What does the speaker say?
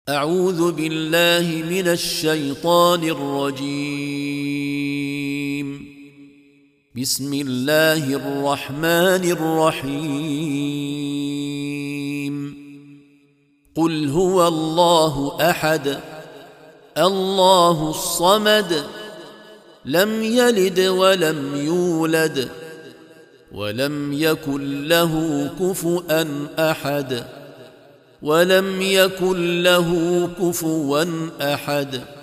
أعوذ بالله من الشيطان الرجيم. بسم الله الرحمن الرحيم. قل هو الله أحد الله الصمد لم يلد ولم يولد ولم يكن له كفؤا أحد